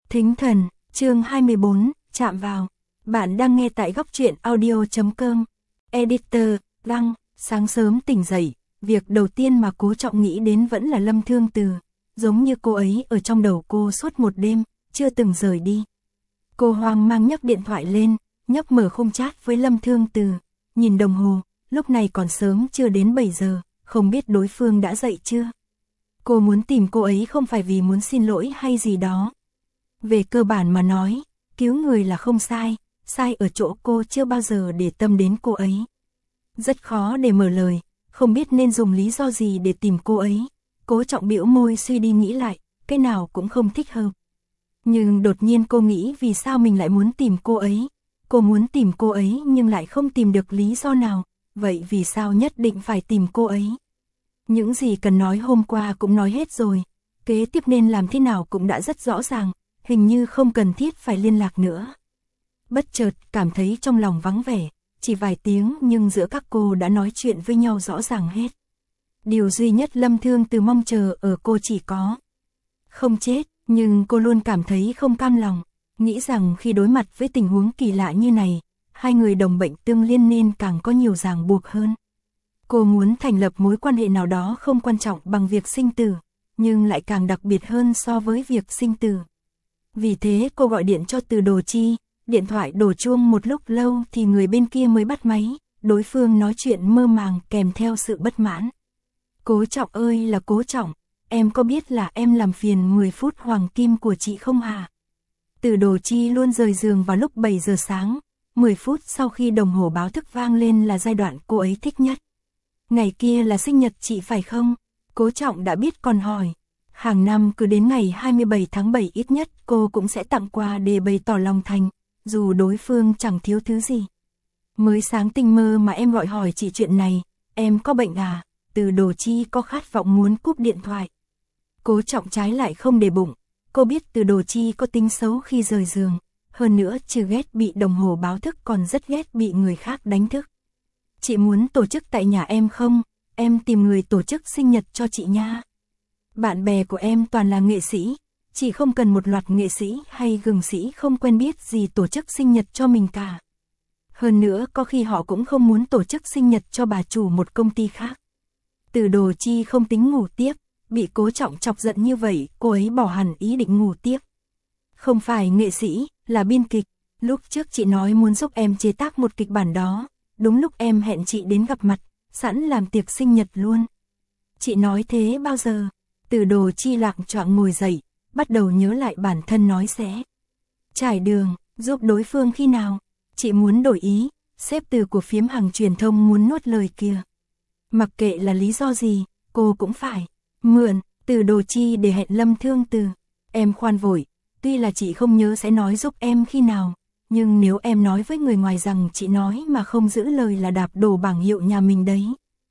Thính thần, chương 24, chạm vào. Bạn đang nghe tại góc truyện audio.com. Editor, Đăng, sáng sớm tỉnh dậy, việc đầu tiên mà Cố Trọng nghĩ đến vẫn là Lâm Thương Từ. Giống như cô ấy ở trong đầu cô suốt một đêm, chưa từng rời đi. Cô hoang mang nhấc điện thoại lên, nhấp mở khung chat với Lâm Thương Từ. Nhìn đồng hồ, lúc này còn sớm chưa đến 7 giờ, không biết đối phương đã dậy chưa. Cô muốn tìm cô ấy không phải vì muốn xin lỗi hay gì đó. Về cơ bản mà nói, cứu người là không sai, sai ở chỗ cô chưa bao giờ để tâm đến cô ấy. Rất khó để mở lời, không biết nên dùng lý do gì để tìm cô ấy. Cố Trọng bĩu môi suy đi nghĩ lại, cái nào cũng không thích hợp. Nhưng đột nhiên cô nghĩ vì sao mình lại muốn tìm cô ấy. Cô muốn tìm cô ấy nhưng lại không tìm được lý do nào, vậy vì sao nhất định phải tìm cô ấy? Những gì cần nói hôm qua cũng nói hết rồi, kế tiếp nên làm thế nào cũng đã rất rõ ràng, hình như không cần thiết phải liên lạc nữa. Bất chợt cảm thấy trong lòng vắng vẻ, chỉ vài tiếng nhưng giữa các cô đã nói chuyện với nhau rõ ràng hết. Điều duy nhất Lâm Thương Từ mong chờ ở cô chỉ có không chết, nhưng cô luôn cảm thấy không cam lòng, nghĩ rằng khi đối mặt với tình huống kỳ lạ như này, hai người đồng bệnh tương liên nên càng có nhiều ràng buộc hơn. Cô muốn thành lập mối quan hệ nào đó không quan trọng bằng việc sinh tử, nhưng lại càng đặc biệt hơn so với việc sinh tử. Vì thế cô gọi điện cho Từ Đồ Chi, điện thoại đổ chuông một lúc lâu thì người bên kia mới bắt máy, đối phương nói chuyện mơ màng kèm theo sự bất mãn. Cố Trọng ơi là Cố Trọng, em có biết là em làm phiền 10 phút hoàng kim của chị không hả? Từ Đồ Chi luôn rời giường vào lúc 7 giờ sáng, 10 phút sau khi đồng hồ báo thức vang lên là giai đoạn cô ấy thích nhất. Ngày kia là sinh nhật chị phải không? Cố Trọng đã biết còn hỏi. Hàng năm cứ đến ngày 27 tháng 7 ít nhất cô cũng sẽ tặng quà để bày tỏ lòng thành, dù đối phương chẳng thiếu thứ gì. Mới sáng tinh mơ mà em gọi hỏi chị chuyện này, em có bệnh à? Từ Đồ Chi có khát vọng muốn cúp điện thoại. Cố Trọng trái lại không để bụng, cô biết Từ Đồ Chi có tính xấu khi rời giường, hơn nữa trừ ghét bị đồng hồ báo thức còn rất ghét bị người khác đánh thức. Chị muốn tổ chức tại nhà em không? Em tìm người tổ chức sinh nhật cho chị nha. Bạn bè của em toàn là nghệ sĩ, chị không cần một loạt nghệ sĩ hay gừng sĩ không quen biết gì tổ chức sinh nhật cho mình cả. Hơn nữa có khi họ cũng không muốn tổ chức sinh nhật cho bà chủ một công ty khác. Từ Đồ Chi không tính ngủ tiếp, bị Cố Trọng chọc giận như vậy, cô ấy bỏ hẳn ý định ngủ tiếp. Không phải nghệ sĩ, là biên kịch, lúc trước chị nói muốn giúp em chế tác một kịch bản đó, đúng lúc em hẹn chị đến gặp mặt, sẵn làm tiệc sinh nhật luôn. Chị nói thế bao giờ? Từ Đồ Chi lạng choạng ngồi dậy, bắt đầu nhớ lại bản thân nói sẽ trải đường, giúp đối phương khi nào? Chị muốn đổi ý, sếp Từ của phiếm hàng truyền thông muốn nuốt lời kia. Mặc kệ là lý do gì, cô cũng phải mượn Từ Đồ Chi để hẹn Lâm Thương Từ. Em khoan vội, tuy là chị không nhớ sẽ nói giúp em khi nào, nhưng nếu em nói với người ngoài rằng chị nói mà không giữ lời là đạp đổ bảng hiệu nhà mình đấy.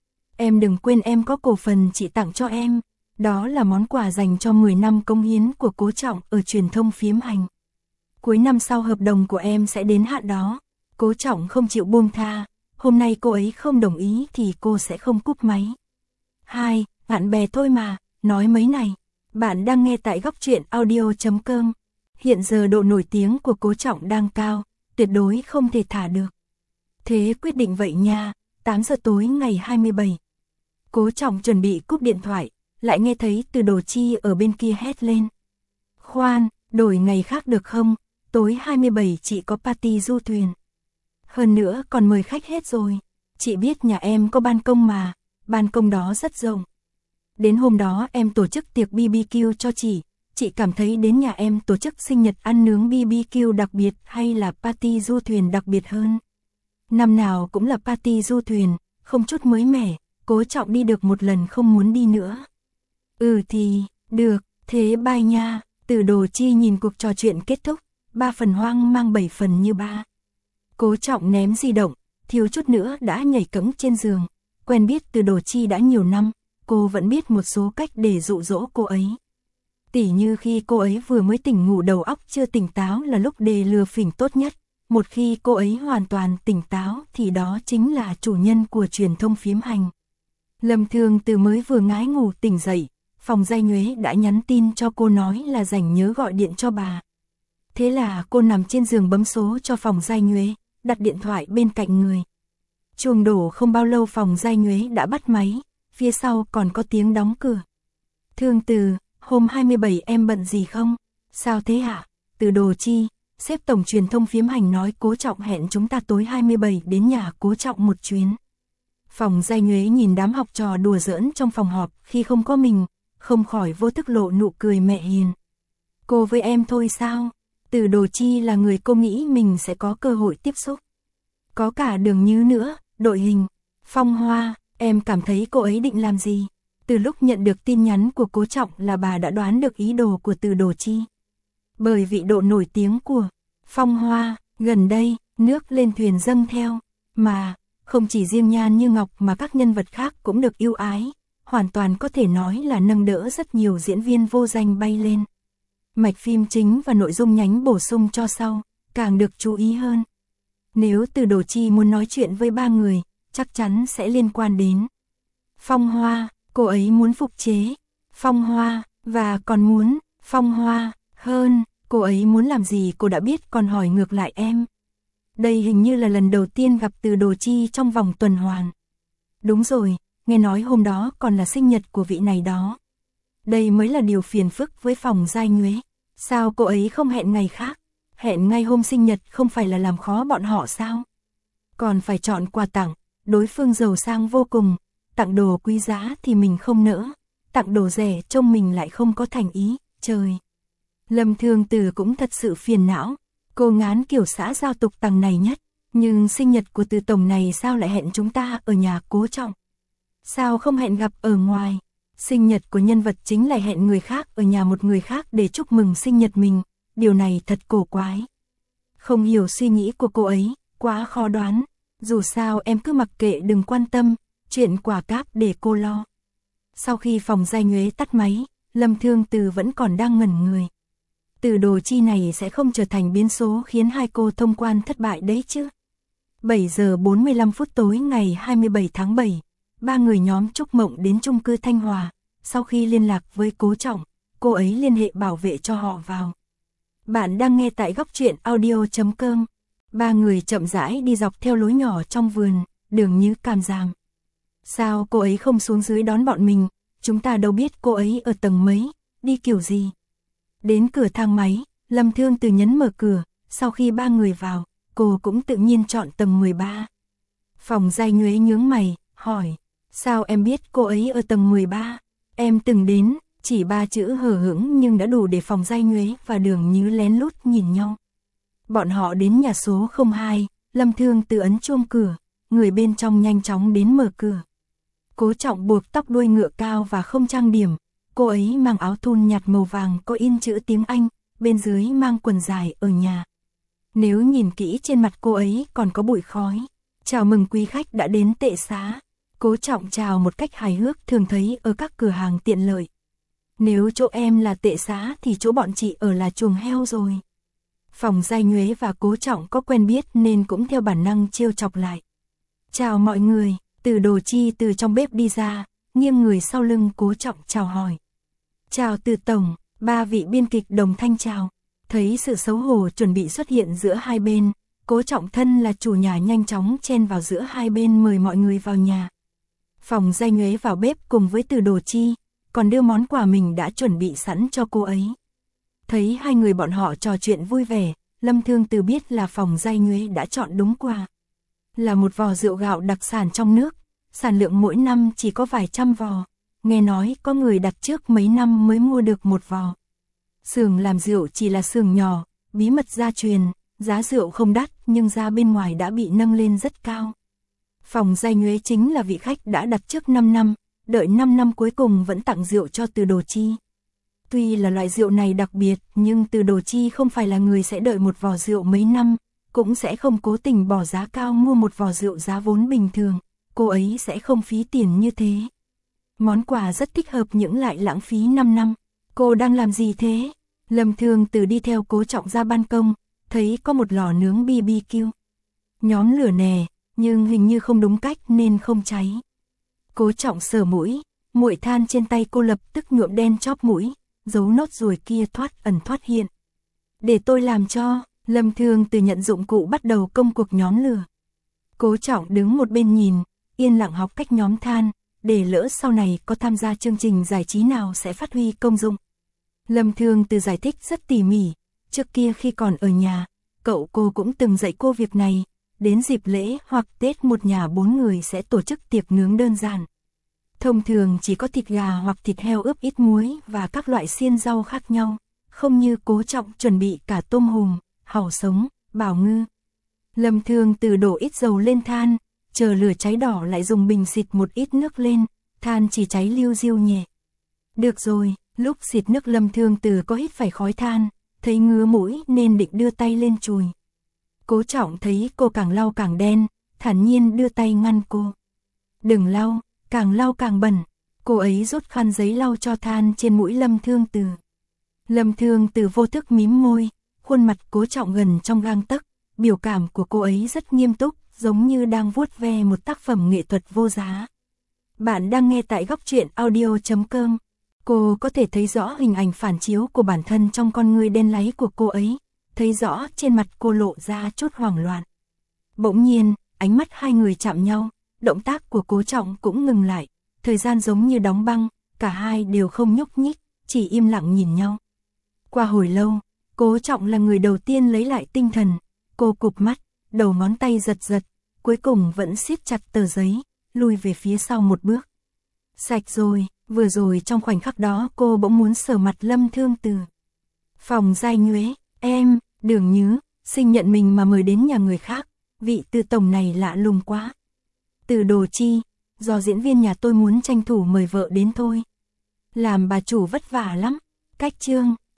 Em đừng quên em có cổ phần chị tặng cho em, đó là món quà dành cho 10 năm cống hiến của Cố Trọng ở truyền thông phiếm hành. Cuối năm sau hợp đồng của em sẽ đến hạn đó. Cố Trọng không chịu buông tha, hôm nay cô ấy không đồng ý thì cô sẽ không cúp máy. Hai, bạn bè thôi mà, nói mấy này. Bạn đang nghe tại góc truyện audio.com. Hiện giờ độ nổi tiếng của Cố Trọng đang cao, tuyệt đối không thể thả được. Thế quyết định vậy nha, 8 giờ tối ngày 27. Cố Trọng chuẩn bị cúp điện thoại, lại nghe thấy Từ Đồ Chi ở bên kia hét lên. Khoan, đổi ngày khác được không? Tối 27 chị có party du thuyền. Hơn nữa còn mời khách hết rồi. Chị biết nhà em có ban công mà, ban công đó rất rộng. Đến hôm đó em tổ chức tiệc BBQ cho chị cảm thấy đến nhà em tổ chức sinh nhật ăn nướng BBQ đặc biệt hay là party du thuyền đặc biệt hơn. Năm nào cũng là party du thuyền, không chút mới mẻ, Cố Trọng đi được một lần không muốn đi nữa. Ừ thì, được, thế bye nha. Từ Đồ Chi nhìn cuộc trò chuyện kết thúc, 3 phần hoang mang 7 phần như ba. Cố Trọng ném di động, thiếu chút nữa đã nhảy cẫng trên giường. Quen biết Từ Đồ Chi đã nhiều năm, cô vẫn biết một số cách để dụ dỗ cô ấy. Tỉ như khi cô ấy vừa mới tỉnh ngủ đầu óc chưa tỉnh táo là lúc để lừa phỉnh tốt nhất. Một khi cô ấy hoàn toàn tỉnh táo thì đó chính là chủ nhân của truyền thông phiếm hành. Lâm Thương Từ mới vừa ngái ngủ tỉnh dậy, phòng Giai Nhuế đã nhắn tin cho cô nói là rảnh nhớ gọi điện cho bà. Thế là cô nằm trên giường bấm số cho Phòng Giai Nhuế, đặt điện thoại bên cạnh người. Chuông đổ không bao lâu Phòng Giai Nhuế đã bắt máy, phía sau còn có tiếng đóng cửa. Thương Từ, hôm 27 em bận gì không? Sao thế hả? Từ Đồ Chi, sếp tổng truyền thông Phiếm Hành nói Cố Trọng hẹn chúng ta tối 27 đến nhà Cố Trọng một chuyến. Phòng Giai Nhuế nhìn đám học trò đùa giỡn trong phòng họp khi không có mình, không khỏi vô thức lộ nụ cười mẹ hiền. Cô với em thôi sao? Từ Đồ Chi là người cô nghĩ mình sẽ có cơ hội tiếp xúc. Có cả Đường Như nữa, đội hình. Phong Hoa, em cảm thấy cô ấy định làm gì? Từ lúc nhận được tin nhắn của Cố Trọng là bà đã đoán được ý đồ của Từ Đồ Chi. Bởi vị độ nổi tiếng của Phong Hoa, gần đây, nước lên thuyền dâng theo, mà không chỉ riêng Nhan Như Ngọc mà các nhân vật khác cũng được ưu ái, hoàn toàn có thể nói là nâng đỡ rất nhiều diễn viên vô danh bay lên. Mạch phim chính và nội dung nhánh bổ sung cho sau, càng được chú ý hơn. Nếu Từ Đồ Chi muốn nói chuyện với ba người, chắc chắn sẽ liên quan đến Phong Hoa, cô ấy muốn phục chế Phong Hoa, và còn muốn Phong Hoa hơn, cô ấy muốn làm gì cô đã biết còn hỏi ngược lại em. Đây hình như là lần đầu tiên gặp Từ Đồ Chi trong vòng tuần hoàn. Đúng rồi, nghe nói hôm đó còn là sinh nhật của vị này đó. Đây mới là điều phiền phức với Phòng Giai Nhuế. Sao cô ấy không hẹn ngày khác? Hẹn ngay hôm sinh nhật không phải là làm khó bọn họ sao? Còn phải chọn quà tặng, đối phương giàu sang vô cùng, tặng đồ quý giá thì mình không nỡ, tặng đồ rẻ trông mình lại không có thành ý, trời. Lâm Thương Từ cũng thật sự phiền não, cô ngán kiểu xã giao tục tằng này nhất, nhưng sinh nhật của Từ tổng này sao lại hẹn chúng ta ở nhà Cố Trọng? Sao không hẹn gặp ở ngoài? Sinh nhật của nhân vật chính lại hẹn người khác ở nhà một người khác để chúc mừng sinh nhật mình, điều này thật cổ quái. Không hiểu suy nghĩ của cô ấy, quá khó đoán, dù sao em cứ mặc kệ đừng quan tâm, chuyện quả cáp để cô lo. Sau khi Phòng Giai Nhuế tắt máy, Lâm Thương Từ vẫn còn đang ngẩn người. Từ Đồ Chi này sẽ không trở thành biến số khiến hai cô thông quan thất bại đấy chứ. 7 giờ 45 phút tối ngày 27 tháng 7, ba người nhóm Trúc Mộng đến chung cư Thanh Hòa. Sau khi liên lạc với Cố Trọng, cô ấy liên hệ bảo vệ cho họ vào. Bạn đang nghe tại góc truyện audio.com. Ba người chậm rãi đi dọc theo lối nhỏ trong vườn, đường Như Cam Giàm. Sao cô ấy không xuống dưới đón bọn mình, chúng ta đâu biết cô ấy ở tầng mấy, đi kiểu gì. Đến cửa thang máy, Lâm Thương Từ nhấn mở cửa, sau khi ba người vào, cô cũng tự nhiên chọn tầng 13. Phòng Giai Nhuế nhướng mày, hỏi, sao em biết cô ấy ở tầng 13? Em từng đến, chỉ 3 chữ hờ hững nhưng đã đủ để Phòng Giai Nhuế và Đường Như lén lút nhìn nhau. Bọn họ đến nhà số 02, Lâm Thương Từ ấn chuông cửa, người bên trong nhanh chóng đến mở cửa. Cố Trọng buộc tóc đuôi ngựa cao và không trang điểm, cô ấy mang áo thun nhạt màu vàng có in chữ tiếng Anh, bên dưới mang quần dài ở nhà. Nếu nhìn kỹ trên mặt cô ấy còn có bụi khói. Chào mừng quý khách đã đến tệ xá. Cố Trọng chào một cách hài hước thường thấy ở các cửa hàng tiện lợi. Nếu chỗ em là tệ xá thì chỗ bọn chị ở là chuồng heo rồi. Phòng Giai Nhuế và Cố Trọng có quen biết nên cũng theo bản năng trêu chọc lại. Chào mọi người, Từ Đồ Chi từ trong bếp đi ra, nghiêng người sau lưng Cố Trọng chào hỏi. Chào Từ tổng, ba vị biên kịch đồng thanh chào. Thấy sự xấu hổ chuẩn bị xuất hiện giữa hai bên, Cố Trọng thân là chủ nhà nhanh chóng chen vào giữa hai bên mời mọi người vào nhà. Phòng Giai Nhuế vào bếp cùng với Từ Đồ Chi, còn đưa món quà mình đã chuẩn bị sẵn cho cô ấy. Thấy hai người bọn họ trò chuyện vui vẻ, Lâm Thương Từ biết là Phòng Giai Nhuế đã chọn đúng quà. Là một vò rượu gạo đặc sản trong nước, sản lượng mỗi năm chỉ có vài trăm vò, nghe nói có người đặt trước mấy năm mới mua được một vò. Xưởng làm rượu chỉ là xưởng nhỏ, bí mật gia truyền, giá rượu không đắt nhưng giá bên ngoài đã bị nâng lên rất cao. Phòng Giai Nhuế chính là vị khách đã đặt trước 5 năm, đợi 5 năm cuối cùng vẫn tặng rượu cho Từ Đồ Chi. Tuy là loại rượu này đặc biệt nhưng Từ Đồ Chi không phải là người sẽ đợi một vò rượu mấy năm, cũng sẽ không cố tình bỏ giá cao mua một vò rượu giá vốn bình thường, cô ấy sẽ không phí tiền như thế. Món quà rất thích hợp những lại lãng phí 5 năm. Cô đang làm gì thế? Lâm Thương Từ đi theo Cố Trọng ra ban công, thấy có một lò nướng BBQ. Nhóm lửa nè, nhưng hình như không đúng cách nên không cháy. Cố Trọng sờ mũi, muội than trên tay cô lập tức nhuộm đen chóp mũi, dấu nốt ruồi kia thoát ẩn thoát hiện. Để tôi làm cho. Lâm Thương Từ nhận dụng cụ bắt đầu công cuộc nhóm lửa. Cố Trọng đứng một bên nhìn, yên lặng học cách nhóm than, để lỡ sau này có tham gia chương trình giải trí nào sẽ phát huy công dụng. Lâm Thương Từ giải thích rất tỉ mỉ, trước kia khi còn ở nhà, cô cũng từng dạy cô việc này, đến dịp lễ hoặc Tết một nhà 4 người sẽ tổ chức tiệc nướng đơn giản. Thông thường chỉ có thịt gà hoặc thịt heo ướp ít muối và các loại xiên rau khác nhau, không như Cố Trọng chuẩn bị cả tôm hùm, hàu sống, bảo ngư. Lâm Thương Từ đổ ít dầu lên than, chờ lửa cháy đỏ lại dùng bình xịt một ít nước lên, than chỉ cháy liu riu nhẹ. Được rồi, lúc xịt nước Lâm Thương Từ có hít phải khói than, thấy ngứa mũi nên định đưa tay lên chùi. Cố Trọng thấy cô càng lau càng đen, thản nhiên đưa tay ngăn cô. Đừng lau càng bẩn. Cô ấy rút khăn giấy lau cho than trên mũi Lâm Thương Từ. Lâm Thương Từ vô thức mím môi, khuôn mặt Cố Trọng gần trong gang tấc, biểu cảm của cô ấy rất nghiêm túc, giống như đang vuốt ve một tác phẩm nghệ thuật vô giá. Bạn đang nghe tại góc truyện audio.com. Cô có thể thấy rõ hình ảnh phản chiếu của bản thân trong con ngươi đen láy của cô ấy, thấy rõ trên mặt cô lộ ra chút hoảng loạn. Bỗng nhiên, ánh mắt hai người chạm nhau, động tác của Cố Trọng cũng ngừng lại, thời gian giống như đóng băng, cả hai đều không nhúc nhích, chỉ im lặng nhìn nhau. Qua hồi lâu, Cố Trọng là người đầu tiên lấy lại tinh thần, cô cụp mắt, đầu ngón tay giật giật, cuối cùng vẫn siết chặt tờ giấy, lùi về phía sau một bước. Sạch rồi, vừa rồi trong khoảnh khắc đó cô bỗng muốn sờ mặt Lâm Thương Từ. Phòng Giai Nhuế, em, Đường Nhứ, sinh nhận mình mà mời đến nhà người khác, vị Từ tổng này lạ lùng quá. Từ Đồ Chi, do diễn viên nhà tôi muốn tranh thủ mời vợ đến thôi. Làm bà chủ vất vả lắm, cách chương.